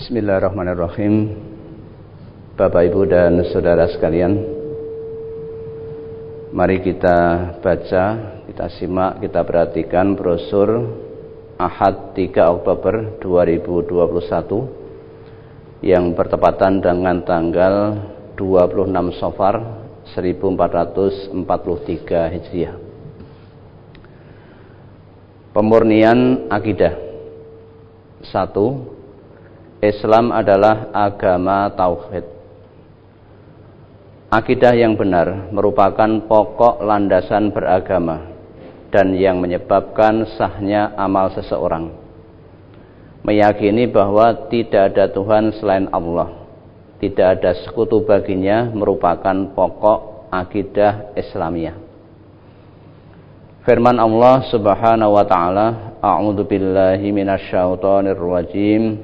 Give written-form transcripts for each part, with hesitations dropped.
Bismillahirrahmanirrahim. Bapak, Ibu, dan saudara sekalian, mari kita baca, kita simak, kita perhatikan brosur Ahad 3 Oktober 2021 yang bertepatan dengan tanggal 26 Safar 1443 Hijriah. Pemurnian akidah. 1. Islam adalah agama tauhid. Akidah yang benar merupakan pokok landasan beragama dan yang menyebabkan sahnya amal seseorang. Meyakini bahwa tidak ada Tuhan selain Allah, tidak ada sekutu baginya, merupakan pokok akidah Islamiyah. Firman Allah Subhanahu wa taala, A'udzu billahi minasyaitonir rajim.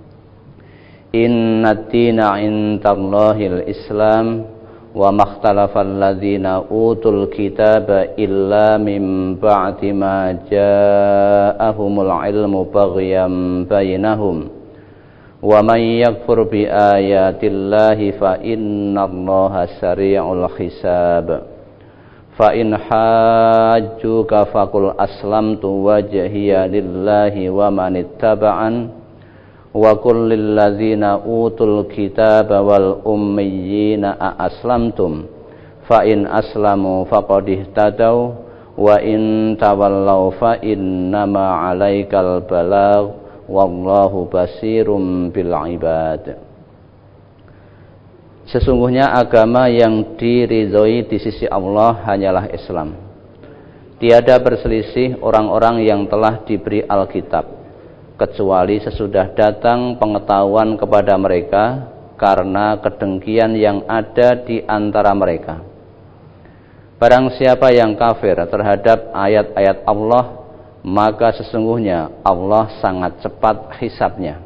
Innaddina 'indallahil Islam wa makhtalafal ladzina utul kitaba illa min ba'di ma ja'ahumul 'ilmu baghyan bainahum wa may yakfur bi ayatillahi fa innallaha sari'ul hisab. Fa in hajjuka faqul aslamtu wajhiya lillahi wa man ittaba'an wa qul lil ladzina utul kitaba wal ummiyina a aslamtum fa in aslamu faqad ihtadaw wa in tawallaw fa innama 'alaikal balagh wallahu basirum bil ibad. Sesungguhnya agama yang diridhoi di sisi Allah hanyalah Islam. Tiada berselisih orang-orang yang telah diberi Alkitab, kecuali sesudah datang pengetahuan kepada mereka karena kedengkian yang ada di antara mereka. Barang siapa yang kafir terhadap ayat-ayat Allah, maka sesungguhnya Allah sangat cepat hisabnya.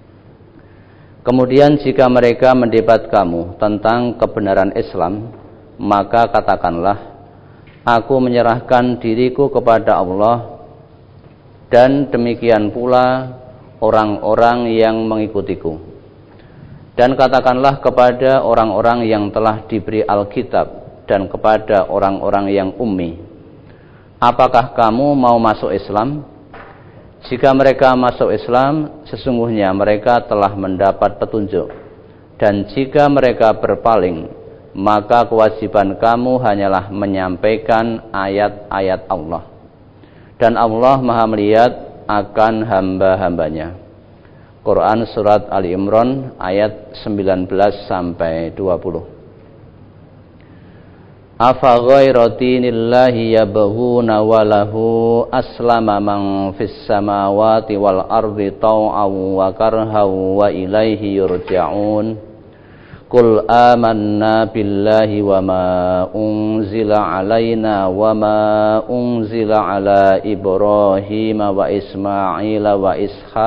Kemudian jika mereka mendebat kamu tentang kebenaran Islam, maka katakanlah, aku menyerahkan diriku kepada Allah dan demikian pula orang-orang yang mengikutiku. Dan katakanlah kepada orang-orang yang telah diberi Alkitab dan kepada orang-orang yang ummi, apakah kamu mau masuk Islam? Jika mereka masuk Islam, sesungguhnya mereka telah mendapat petunjuk. Dan jika mereka berpaling, maka kewajiban kamu hanyalah menyampaikan ayat-ayat Allah. Dan Allah Maha melihat akan hamba-hambanya. Quran Surat Ali Imran ayat 19-20. Afa ghayra dinillahi yabghuna wa lahu aslama man fis samawati wal ardi taw'an wa karhan wa ilaihi yurja'un. Qul amanna billahi wa ma unzila alaina wa ma unzila ala Ibrahim wa Ismaila wa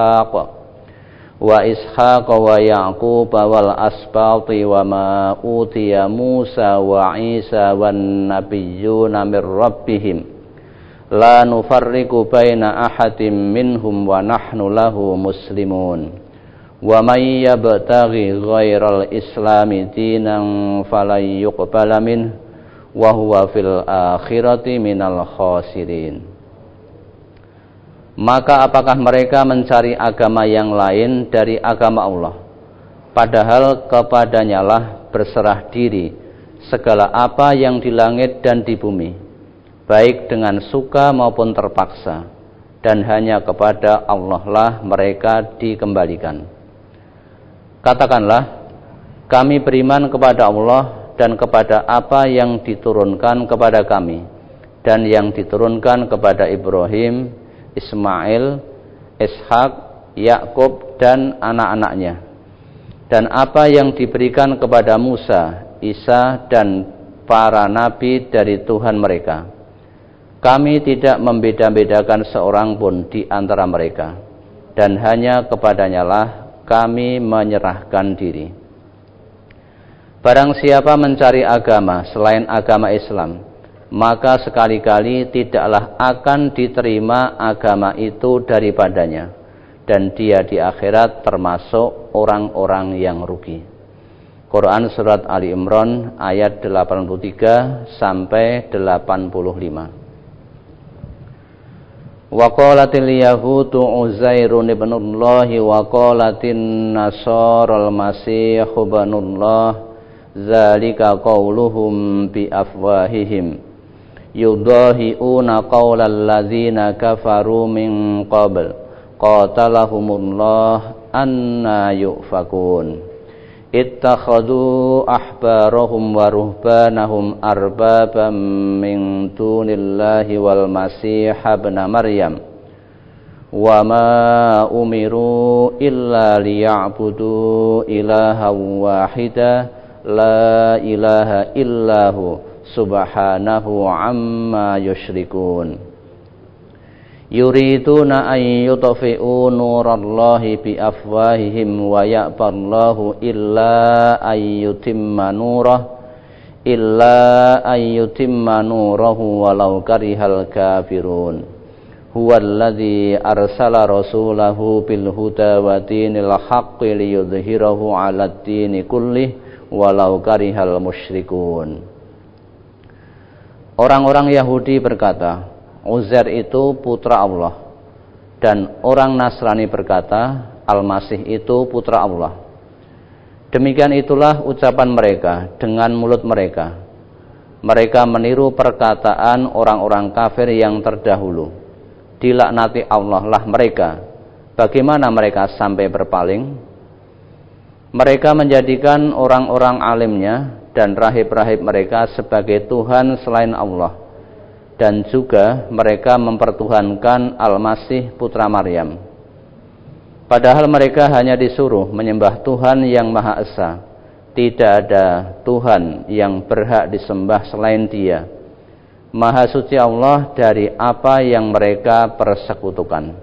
Ishaq wa Yaqub wal asbati wa ma utiya Musa wa Isa wan nabiyyuna mir rabbihim la nufarriqu baina ahadin minhum wa nahnu lahu muslimun wa may yabtaghi ghairal islami dinan falan yuqbala minhu wa huwa fil akhirati minal khasirin. Maka apakah mereka mencari agama yang lain dari agama Allah, padahal kepadanyalah berserah diri segala apa yang di langit dan di bumi, baik dengan suka maupun terpaksa, dan hanya kepada Allah lah mereka dikembalikan. Katakanlah, kami beriman kepada Allah dan kepada apa yang diturunkan kepada kami dan yang diturunkan kepada Ibrahim, Ismail, Ishak, Yakub dan anak-anaknya, dan apa yang diberikan kepada Musa, Isa dan para nabi dari Tuhan mereka. Kami tidak membeda-bedakan seorang pun di antara mereka, dan hanya kepadanyalah kami menyerahkan diri. Barang siapa mencari agama selain agama Islam, maka sekali-kali tidaklah akan diterima agama itu daripadanya, dan dia di akhirat termasuk orang-orang yang rugi. Quran surat Ali Imran ayat 83 sampai 85. Wa qalatil yahudu Uzairun ibnullah wa qalatin nasara al-masih ibnullah zalika qauluhum bi afwahihim yudahiuna qaulal ladzina kafaru min qabl qatalahumullah anna yufakun ittakhadhu ahbarahum wa ruhbanahum arbabam min dunillahi wal masih ibn maryam wa ma umiru illa liya'budu ilahan wahida la ilaha illahu subhanahu amma yusyrikun yuriduna an yutfi'u nurallahi bi afwahihim wa ya'ballahu illa an yutimma nurahu walau karihal kafirun huwallazi arsala rasulahu bil huda wa dinil haqqi liyudhhirahu 'alad dini kullih walau karihal musyrikun. Orang-orang Yahudi berkata, Uzair itu putra Allah, dan orang Nasrani berkata Al-Masih itu putra Allah. Demikian itulah ucapan mereka dengan mulut mereka. Mereka meniru perkataan orang-orang kafir yang terdahulu. Dilaknati Allah lah mereka. Bagaimana mereka sampai berpaling? Mereka menjadikan orang-orang alimnya dan rahib-rahib mereka sebagai Tuhan selain Allah. Dan juga mereka mempertuhankan Al-Masih putra Maryam. Padahal mereka hanya disuruh menyembah Tuhan yang Maha Esa. Tidak ada Tuhan yang berhak disembah selain Dia. Maha suci Allah dari apa yang mereka persekutukan.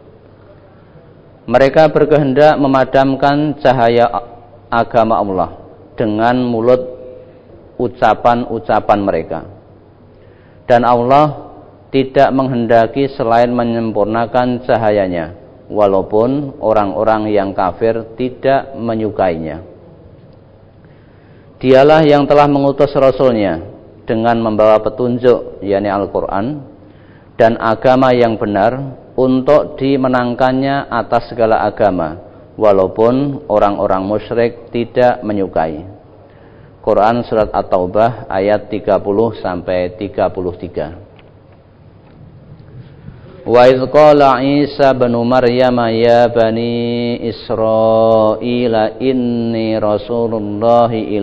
Mereka berkehendak memadamkan cahaya agama Allah dengan mulut ucapan-ucapan mereka. Dan Allah tidak menghendaki selain menyempurnakan cahayanya, walaupun orang-orang yang kafir tidak menyukainya. Dialah yang telah mengutus Rasulnya dengan membawa petunjuk, yakni Al-Quran, dan agama yang benar untuk dimenangkannya atas segala agama, walaupun orang-orang musyrik tidak menyukai. Quran surat At-Taubah ayat 30 sampai 33. Wa idz qala Isa bin Maryam ya bani Israila inni rasulullahi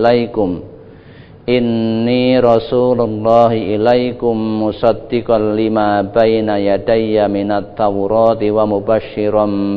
ilaikum musaddiqan lima baina yadayya minat tawrati wa mubasysyiran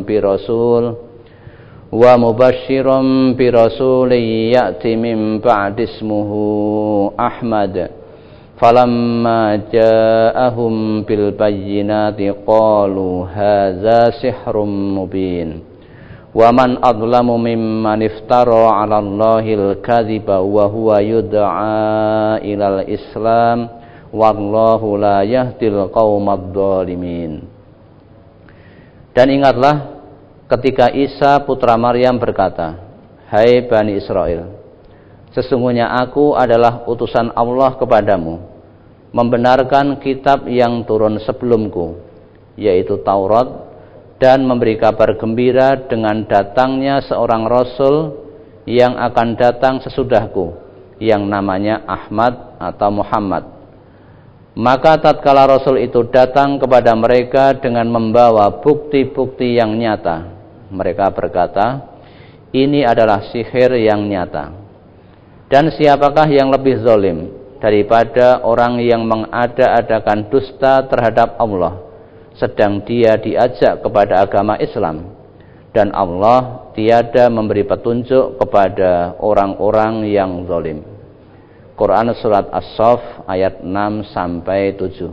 bi rasulin ya'ti min ba'di ismuhu Ahmad falamma ja'ahum bil bayyinati qalu hadza sihrun mubin wa man adlamu mimman iftara 'ala Allahil kadhiba wa huwa yud'a ilal Islam wallahu la yahdil qaumadh dhalimin. Dan ingatlah ketika Isa putra Maryam berkata, hai Bani Israel, sesungguhnya aku adalah utusan Allah kepadamu, membenarkan kitab yang turun sebelumku, yaitu Taurat, dan memberi kabar gembira dengan datangnya seorang Rasul yang akan datang sesudahku, yang namanya Ahmad atau Muhammad. Maka tatkala Rasul itu datang kepada mereka dengan membawa bukti-bukti yang nyata, mereka berkata, ini adalah sihir yang nyata. Dan siapakah yang lebih zalim daripada orang yang mengada-adakan dusta terhadap Allah, sedang dia diajak kepada agama Islam, dan Allah tiada memberi petunjuk kepada orang-orang yang zalim. Quran surat As-Saff ayat 6 sampai 7.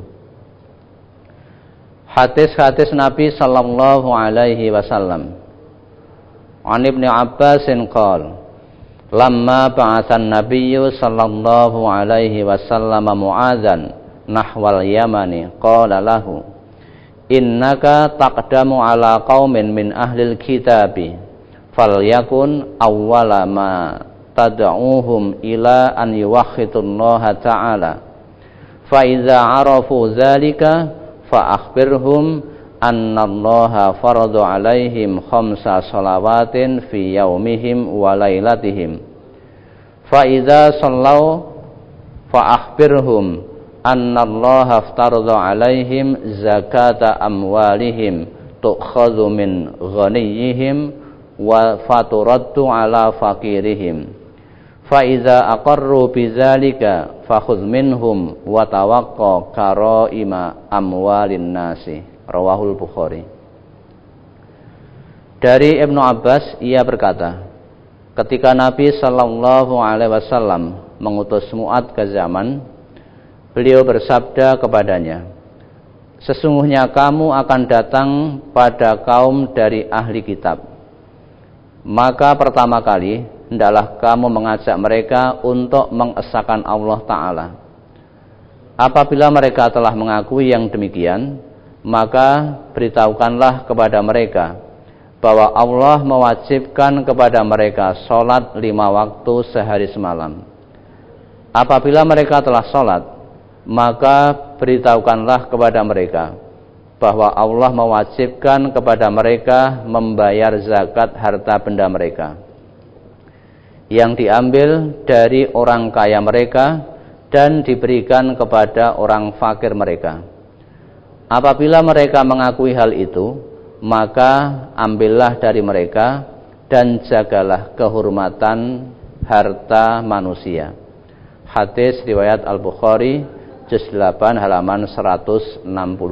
Hadis-hadis Nabi sallallahu alaihi wasallam. An Ibnu Abbasin qala lamma ba'atsan Nabiyyu sallallahu alaihi wasallam Mu'adzan nahwal Yamani qala lahu innaka taqdamu ala qaumin min ahlil kitabi falyakun awwala ma tad'uuhum ila an yuwahhidullaha ta'ala fa idza arafu dzalika fa akhbirhum annallaha farada 'alaihim khamsa shalawatin fi yaumihim wa lailatihim fa idza sallau fa akhbirhum annallaha aftarada 'alaihim zakata amwalihim tu'khadhu min ghaniyihim wa faturaddu 'ala faqirihim fa idza aqarru bidzalika fakhudh minhum wa tawaqqa karaima amwalin nasi. Rawahul Bukhari. Dari Ibnu Abbas, ia berkata, ketika Nabi sallallahu alaihi wasallam mengutus Mu'adz ke Yaman, beliau bersabda kepadanya, sesungguhnya kamu akan datang pada kaum dari ahli kitab. Maka pertama kali hendaklah kamu mengajak mereka untuk mengesahkan Allah Ta'ala. Apabila mereka telah mengakui yang demikian, maka beritahukanlah kepada mereka bahwa Allah mewajibkan kepada mereka sholat 5 waktu sehari semalam. Apabila mereka telah sholat, maka beritahukanlah kepada mereka bahwa Allah mewajibkan kepada mereka membayar zakat harta benda mereka yang diambil dari orang kaya mereka dan diberikan kepada orang fakir mereka. Apabila mereka mengakui hal itu, maka ambillah dari mereka dan jagalah kehormatan harta manusia. Hadis riwayat Al-Bukhari juz 8 halaman 164.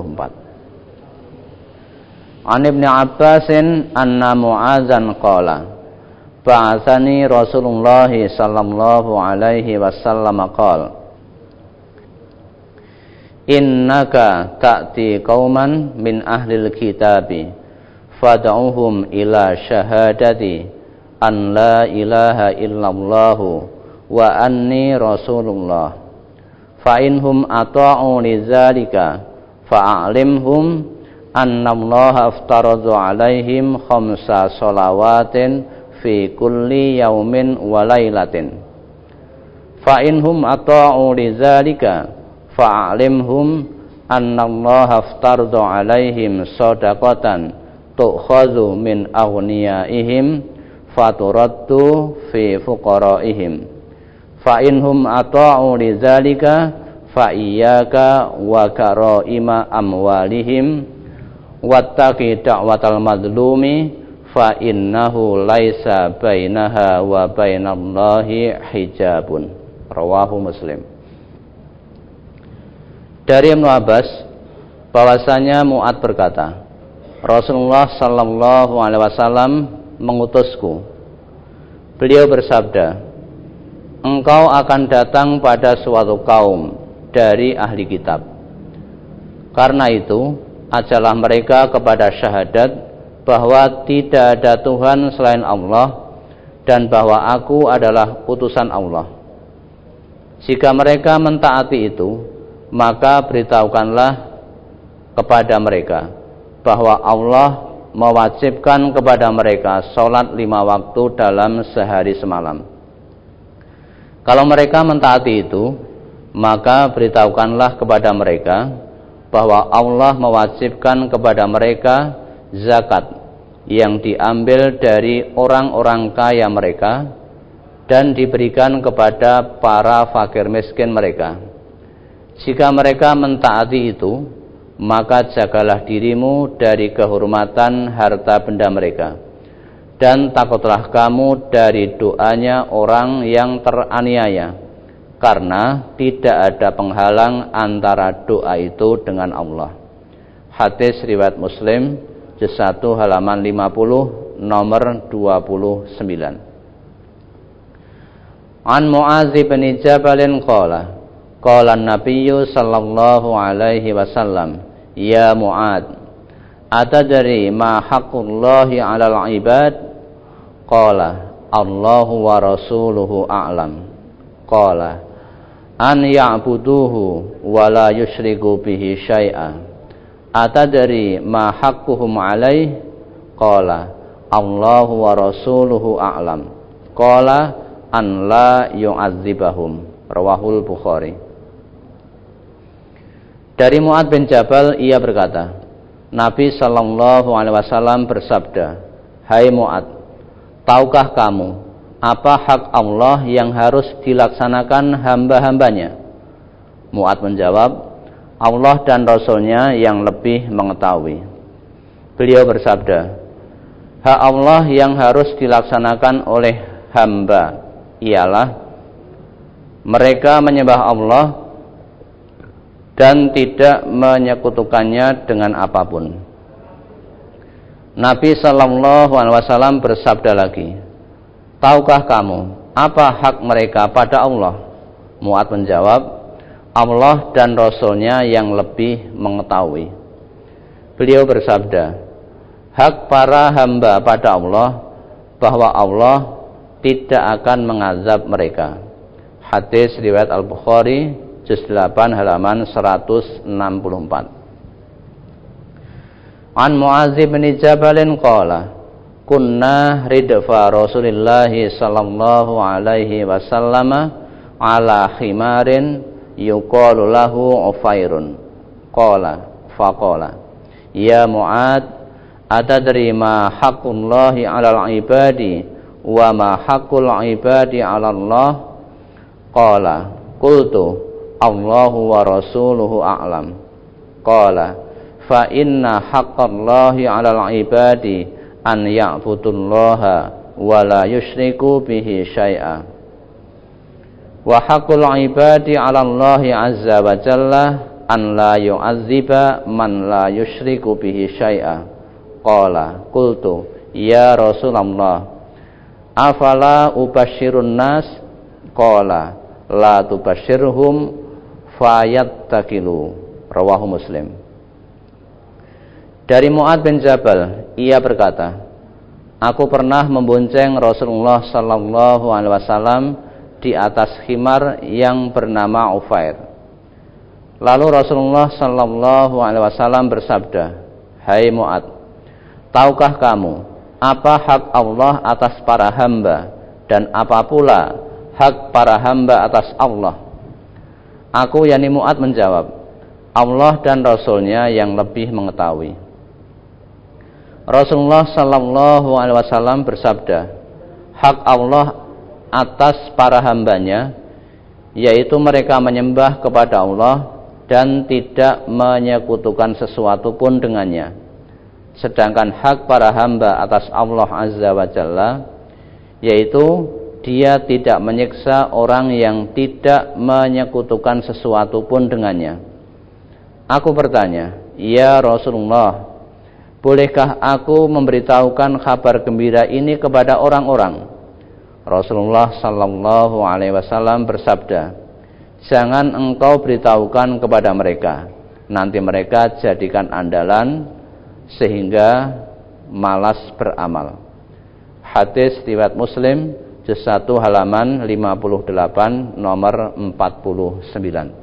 An Ibnu Abbasin anna Mu'adzan qala ba'atsani Rasulullah sallallahu alaihi wasallam qala innaka ta'ti qauman min ahlil kitabi fad'uhum ila syahadati an la ilaha illallah wa anni rasulullah fa inhum ata'u lidzalika fa'alimhum annallaha aftarada 'alaihim khamsa shalawatin fi kulli yaumin wa lailatin fa inhum ata'u lidzalika fa'alimhum annallaha aftarada 'alaihim shadaqatan tu'khadhu min aghniyaihim faturaddu fi fuqaraihim fa inhum ata'u lidzalika fa iyyaka wa karaima amwalihim wattaqi da'watal madlumi fa innahu laisa bainaha wa bainallahi hijabun. Rawahu Muslim. Dari Ibnu Abbas bahwasanya Mu'adz berkata, Rasulullah sallallahu alaihi wasallam mengutusku. Beliau bersabda, engkau akan datang pada suatu kaum dari ahli kitab. Karena itu, ajalah mereka kepada syahadat bahwa tidak ada Tuhan selain Allah dan bahwa aku adalah utusan Allah. Jika mereka mentaati itu, maka beritahukanlah kepada mereka bahwa Allah mewajibkan kepada mereka sholat 5 waktu dalam sehari semalam. Kalau mereka mentaati itu, maka beritahukanlah kepada mereka bahwa Allah mewajibkan kepada mereka zakat yang diambil dari orang-orang kaya mereka dan diberikan kepada para fakir miskin mereka. Jika mereka mentaati itu, maka jagalah dirimu dari kehormatan harta benda mereka, dan takutlah kamu dari doanya orang yang teraniaya, karena tidak ada penghalang antara doa itu dengan Allah. Hadis riwayat Muslim, juz 1 halaman 50 nomor 29. An Mu'adz bin Jabal qala qala an-nabiyyu sallallahu alaihi wasallam ya Mu'adz atadri ma haqqullahi 'alal 'ibad qala Allahu wa rasuluhu a'lam qala an ya'buduhu wa la yusyriku bihi syai'a atadri ma haqquhum alaih? Qala Allahu wa rasuluhu a'lam. Qala an la yu'adzibahum. Rawahul Bukhari. Dari Mu'adz bin Jabal, ia berkata, Nabi sallallahu alaihi wasallam bersabda, "Hai Mu'adz, tahukah kamu apa hak Allah yang harus dilaksanakan hamba-hambanya?" Mu'adz menjawab, Allah dan Rasulnya yang lebih mengetahui. Beliau bersabda, hak Allah yang harus dilaksanakan oleh hamba ialah mereka menyembah Allah dan tidak menyekutukannya dengan apapun. Nabi sallallahu alaihi wasallam bersabda lagi, tahukah kamu apa hak mereka pada Allah? Mu'adz menjawab, Allah dan Rasulnya yang lebih mengetahui. Beliau bersabda, hak para hamba pada Allah bahwa Allah tidak akan mengazab mereka. Hadis riwayat Al-Bukhari juz 8 halaman 164. An Mu'adz bin Jabal qala kunna ridfa Rasulillah sallallahu alaihi wasallam ala khimarin yuqalu lahu Ufairun. Qala faqala ya Mu'adz atadri ma haqqullahi 'alal 'ibadi wa ma haqqul 'ibadi 'ala Allah? Qala qultu Allahu wa rasuluhu a'lam. Qala fa inna haqqallahi 'alal 'ibadi an ya'budullaha wa la yusyriku bihi syai'a wa haqqul 'ibadi 'ala Allah 'azza wa jalla an la yu'azziba man la yusyriku bihi syai'a. Qala qultu ya Rasulullah afala ubasyirun nas? Qala la tubasyirhum fayattakilu. Rawahu Muslim. Dari Mu'adz bin Jabal, ia berkata, aku pernah membonceng Rasulullah sallallahu alaihi wasallam di atas khimar yang bernama Ufair. Lalu Rasulullah sallallahu alaihi wasallam bersabda, hai Mu'adz, tahukah kamu apa hak Allah atas para hamba dan apa pula hak para hamba atas Allah? Aku yakni Mu'adz menjawab, Allah dan Rasulnya yang lebih mengetahui. Rasulullah sallallahu alaihi wasallam bersabda, hak Allah atas para hambanya yaitu mereka menyembah kepada Allah dan tidak menyekutukan sesuatu pun dengannya. Sedangkan hak para hamba atas Allah Azza wa Jalla yaitu dia tidak menyiksa orang yang tidak menyekutukan sesuatu pun dengannya. Aku bertanya, ya Rasulullah, bolehkah aku memberitahukan kabar gembira ini kepada orang-orang? Rasulullah sallallahu alaihi wasallam bersabda, jangan engkau beritahukan kepada mereka, nanti mereka jadikan andalan sehingga malas beramal. Hadis riwayat Muslim juz 1 halaman 58 nomor 49.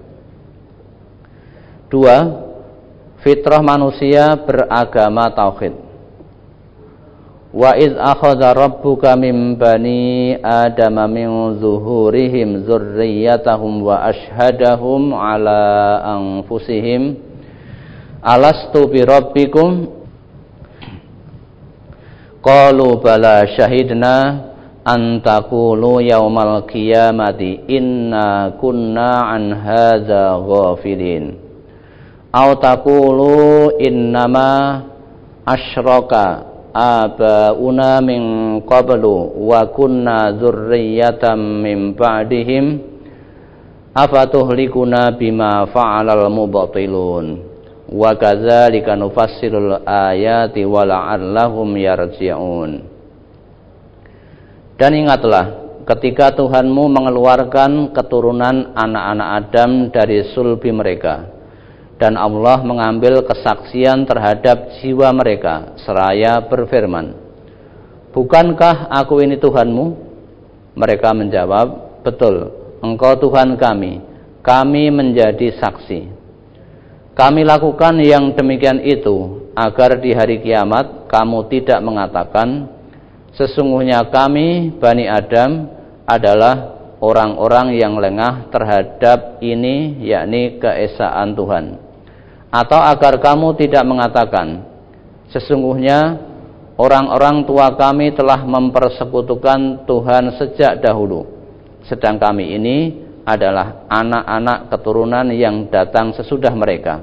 2. Fitrah manusia beragama tauhid. Wa iz akhadha rabbuka min bani adama min zuhurihim dzurriyyatahum wa ashhadahum ala anfusihim alastu bi rabbikum qalu bala syahidna an taqulu yaumal qiyamati inna kunna an hadza ghafilin aw taqulu innama asyraka abauna min qablu wa kunna dzurriyyatan min ba'dihim afatuhlikuna bima fa'alal mubtilun wa kadzalika nufassilul ayati wa la'allahum yarji'un. Dan ingatlah ketika Tuhanmu mengeluarkan keturunan anak-anak Adam dari sulbi mereka, dan Allah mengambil kesaksian terhadap jiwa mereka seraya berfirman, bukankah aku ini Tuhanmu? Mereka menjawab, betul, engkau Tuhan kami menjadi saksi. Kami lakukan yang demikian itu agar di hari kiamat kamu tidak mengatakan, sesungguhnya kami Bani Adam adalah orang-orang yang lengah terhadap ini, yakni keesaan Tuhan. Atau agar kamu tidak mengatakan, sesungguhnya orang-orang tua kami telah mempersekutukan Tuhan sejak dahulu, sedang kami ini adalah anak-anak keturunan yang datang sesudah mereka.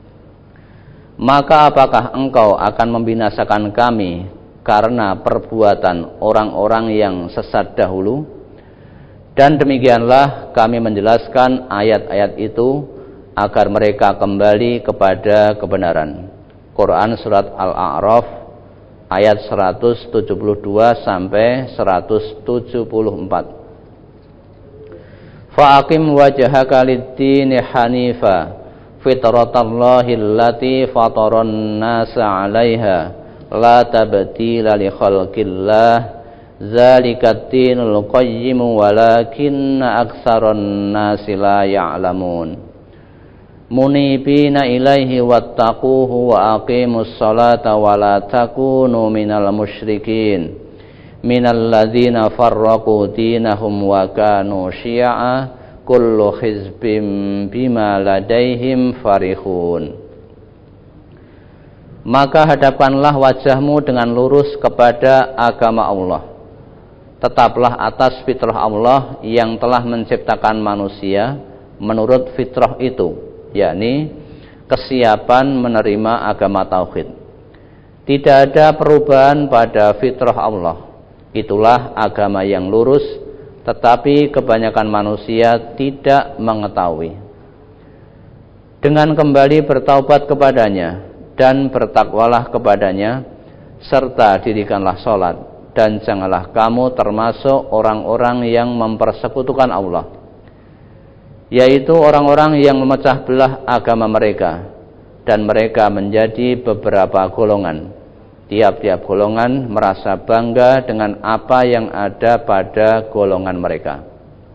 Maka apakah engkau akan membinasakan kami karena perbuatan orang-orang yang sesat dahulu? Dan demikianlah kami menjelaskan ayat-ayat itu agar mereka kembali kepada kebenaran. Quran Surat Al-A'raf ayat 172 sampai 174. Fa'aqim wajhaka lid-dini hanifa fitratallahi allati fataran nasa 'alaiha la tabdila li khalqillah dzalika ad-dinul qayyim walakinna aktsaran nasi la ya'lamun. Munibina ilaihi wattaquhu wa aqimus salata wa la takunu minal musyrikin minal ladzina farraqu dinahum wa kanu syi'a kullu hizbim bima ladaihim farihun. Maka hadapkanlah wajahmu dengan lurus kepada agama Allah. Tetaplah atas fitrah Allah yang telah menciptakan manusia menurut fitrah itu, yakni kesiapan menerima agama tauhid. Tidak ada perubahan pada fitrah Allah. Itulah agama yang lurus, tetapi kebanyakan manusia tidak mengetahui. Dengan kembali bertaubat kepadanya dan bertakwalah kepadanya, serta dirikanlah sholat, dan janganlah kamu termasuk orang-orang yang mempersekutukan Allah, yaitu orang-orang yang memecah belah agama mereka, dan mereka menjadi beberapa golongan. Tiap-tiap golongan merasa bangga dengan apa yang ada pada golongan mereka.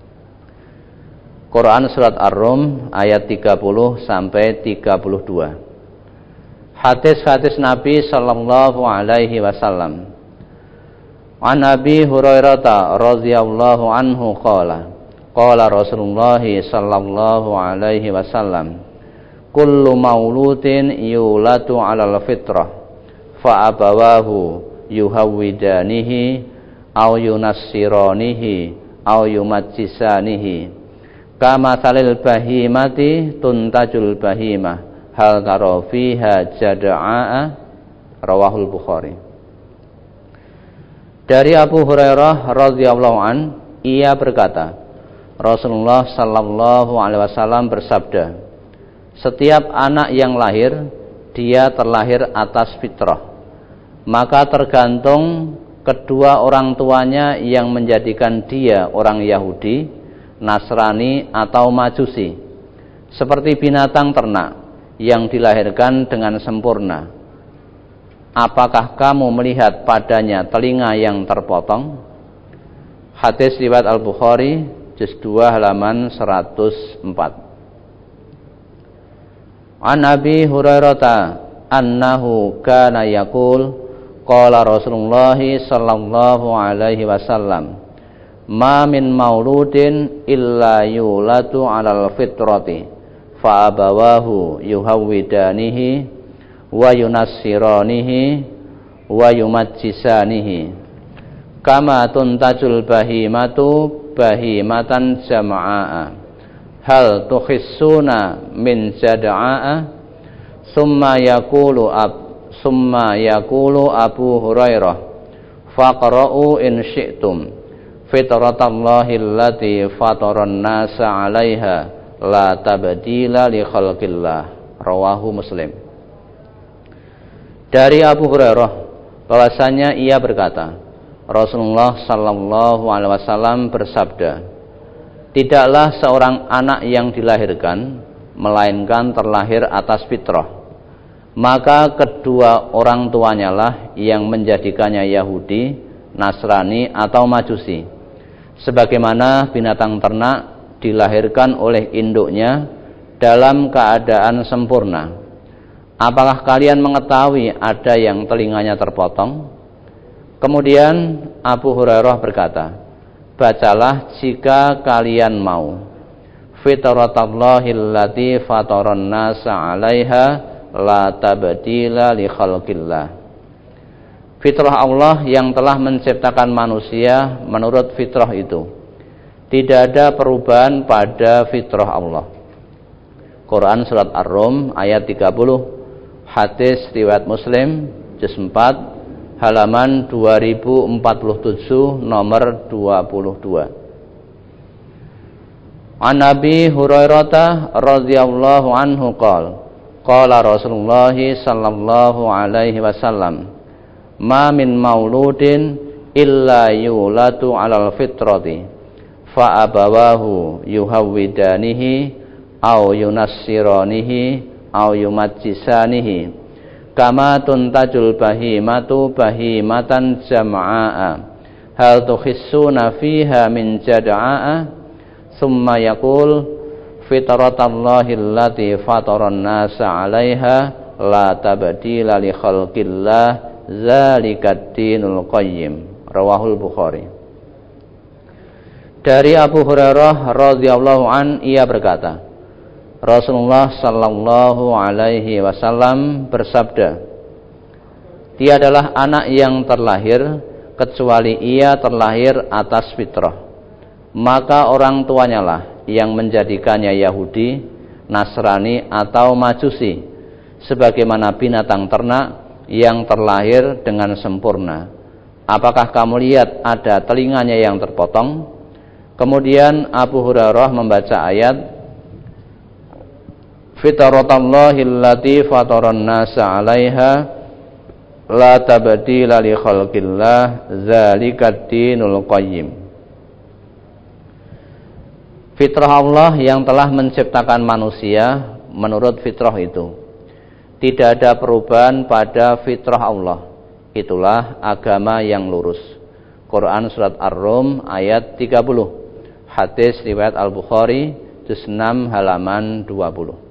Quran Surat Ar-Rum ayat 30 sampai 32. Hadis-hadis Nabi sallallahu alaihi wasallam. An Abi Hurairah radhiyallahu anhu qala Rasulullah sallallahu alaihi wasallam, kullu mauludin yulatu 'alal fitrah fa abawahu yuhawwidanihi aw yunassiranihi aw yumajjisanihi kama salil bahimati tuntajul bahimah hal tara fiha jada'a. Rawahul Bukhari. Dari Abu Hurairah radhiyallahu an, ia berkata, Rasulullah sallallahu alaihi wasallam bersabda, setiap anak yang lahir dia terlahir atas fitrah, maka tergantung kedua orang tuanya yang menjadikan dia orang Yahudi, Nasrani atau Majusi, seperti binatang ternak yang dilahirkan dengan sempurna. Apakah kamu melihat padanya telinga yang terpotong? Hadis riwayat Al-Bukhari juz 2 halaman 104. An Abi Hurairah annahu kana yaqul qala Rasulullah sallallahu alaihi wasallam, ma min mauludin illa yulatu 'alal fitrati fa abawahu yuhawwidanihi wa yunassiranihi wa yumajjisanihi kama tuntajul bahimatu bahimatan jama'a hal tuhissuna min jada'a. Summa yaqulu Abu Hurairah faqra'u in syi'tum fitratallahi allati fataran nasa 'alaiha la tabdila li khalqillah. Rawahu Muslim. Dari Abu Hurairah bahwasanya ia berkata, Rasulullah sallallahu alaihi wasallam bersabda, tidaklah seorang anak yang dilahirkan melainkan terlahir atas fitrah, maka kedua orang tuanya lah yang menjadikannya Yahudi, Nasrani atau Majusi. Sebagaimana binatang ternak dilahirkan oleh induknya dalam keadaan sempurna. Apakah kalian mengetahui ada yang telinganya terpotong? Kemudian Abu Hurairah berkata, bacalah jika kalian mau. Fitratallahi allati fataran nasa 'alaiha la tabdila li khalqillah. Fitrah Allah yang telah menciptakan manusia menurut fitrah itu. Tidak ada perubahan pada fitrah Allah. Quran surat Ar-Rum ayat 30. Hadis riwayat Muslim juz 4 halaman 2047 nomor 22. An Abi Hurairah radhiyallahu anhu qala Rasulullah sallallahu alaihi wasallam, ma min mauludin illa yulatu 'alal fitrati fa abawahu yuhawwidanihi aw yunassiranihi aw yumajjisanihi kama tuntajul bahimatu bahimatan jam'a'a hal tukhissuna fiha min jad'a'a thumma yaqul fitratallahi allati fataran nasa 'alaiha la tabdila li khalqillah zalikad dinul qayyim. Rawahul Bukhari. Dari Abu Hurairah radhiyallahu an, ia berkata, Rasulullah sallallahu alaihi wasallam bersabda, tiadalah anak yang terlahir kecuali ia terlahir atas fitrah. Maka orang tuanya lah yang menjadikannya Yahudi, Nasrani atau Majusi, sebagaimana binatang ternak yang terlahir dengan sempurna. Apakah kamu lihat ada telinganya yang terpotong? Kemudian Abu Hurairah membaca ayat Fitratallahi allati fataran nasa 'alaiha la tabdila li khalqillah zalikad dinul qayyim. Fitrah Allah yang telah menciptakan manusia menurut fitrah itu. Tidak ada perubahan pada fitrah Allah. Itulah agama yang lurus. Quran surat Ar-Rum ayat 30. Hadis riwayat Al-Bukhari juz 6 halaman 20.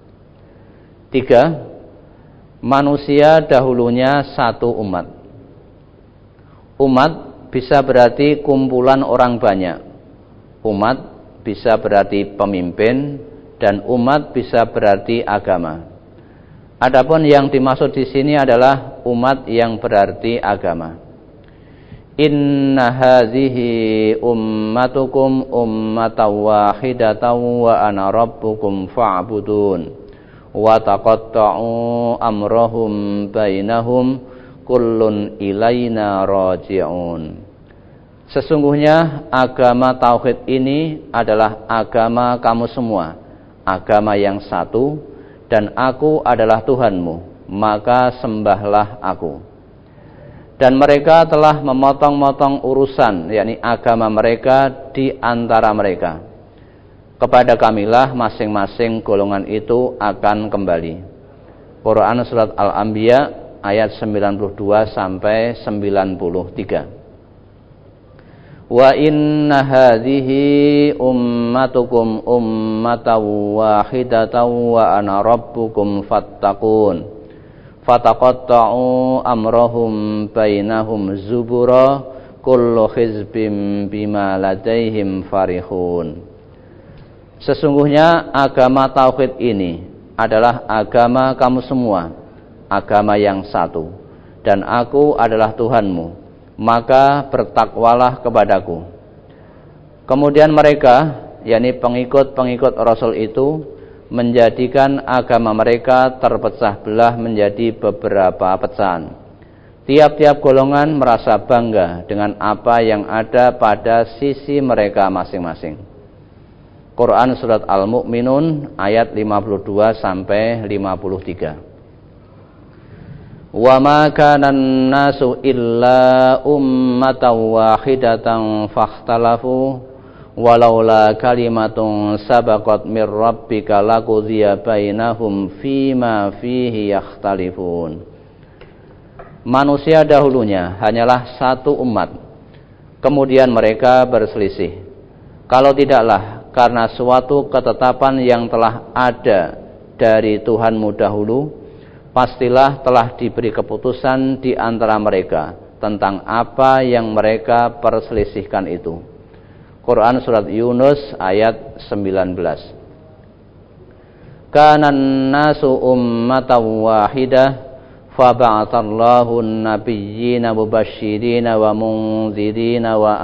3. Manusia dahulunya satu umat. Umat bisa berarti kumpulan orang banyak. Umat bisa berarti pemimpin, dan umat bisa berarti agama. Adapun yang dimaksud di sini adalah umat yang berarti agama. Inna hadhihi ummatukum ummatan wahidatan wa ana rabbukum fa'budun. Wa taqatta'u amrahum bainahum kullun ilaina raji'un. Sesungguhnya agama tauhid ini adalah agama kamu semua, agama yang satu, dan aku adalah Tuhanmu, maka sembahlah aku. Dan mereka telah memotong-motong urusan, yakni agama mereka di antara mereka. Kepada kamilah masing-masing golongan itu akan kembali. Quran surat Al-Anbiya ayat 92 sampai 93. Wa inna hadhihi ummatukum ummatan wahidatan wa ana rabbukum fattaqun. Fataqatta'u amrahum bainahum zubura kullu hizbin bima ladaihim farihun. Sesungguhnya agama tauhid ini adalah agama kamu semua, agama yang satu, dan aku adalah Tuhanmu, maka bertakwalah kepadaku. Kemudian mereka, yakni pengikut-pengikut Rasul itu, menjadikan agama mereka terpecah belah menjadi beberapa pecahan. Tiap-tiap golongan merasa bangga dengan apa yang ada pada sisi mereka masing-masing. Quran surat Al-Mu'minun ayat 52 sampai 53. Wa ma kana an-nasu illa ummatan wahidatan fakhtalafu walaula kalimatun sabaqat mir rabbika laqudiya bainahum fima fihi yakhtalifun. Manusia dahulunya hanyalah satu umat, kemudian mereka berselisih. Kalau tidaklah karena suatu ketetapan yang telah ada dari Tuhanmu dahulu, pastilah telah diberi keputusan di antara mereka tentang apa yang mereka perselisihkan itu. Quran surat Yunus ayat 19. Kanan nasu ummatan wahidah faba'athallahu an-nabiyyina mubashshirina wa munzirina wa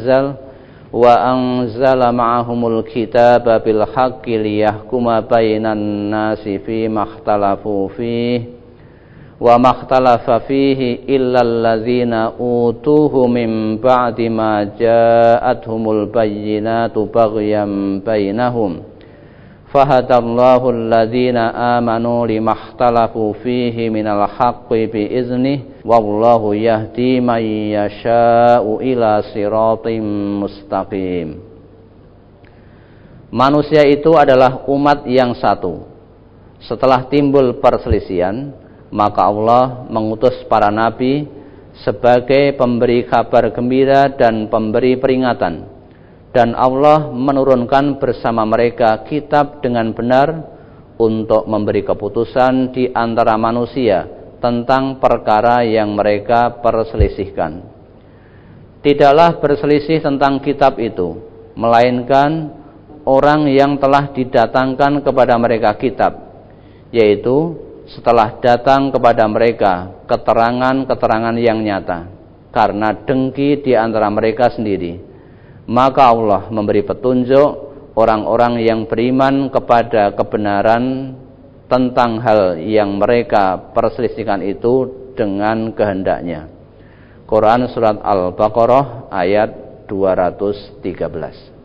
anzala ma'ahumul kitaba bil haqqi liyahkuma bainan nasi fima ikhtalafu fihi wa makhtalafa fihi illa allazina utuhu min ba'di ma ja'athumul bayyinatu baghyan bainahum fahadallahu allazina amanu limakhtalafu fihi minal haqqi biiznihi wallahu yahdi man yasha'u ila siratim mustaqim. Manusia itu adalah umat yang satu. Setelah timbul perselisihan, maka Allah mengutus para nabi sebagai pemberi kabar gembira dan pemberi peringatan. Dan Allah menurunkan bersama mereka kitab dengan benar untuk memberi keputusan di antara manusia tentang perkara yang mereka perselisihkan. Tidaklah berselisih tentang kitab itu, melainkan orang yang telah didatangkan kepada mereka kitab, yaitu setelah datang kepada mereka keterangan-keterangan yang nyata, karena dengki di antara mereka sendiri. Maka Allah memberi petunjuk orang-orang yang beriman kepada kebenaran tentang hal yang mereka perselisihkan itu dengan kehendaknya. Quran surat Al-Baqarah ayat 213.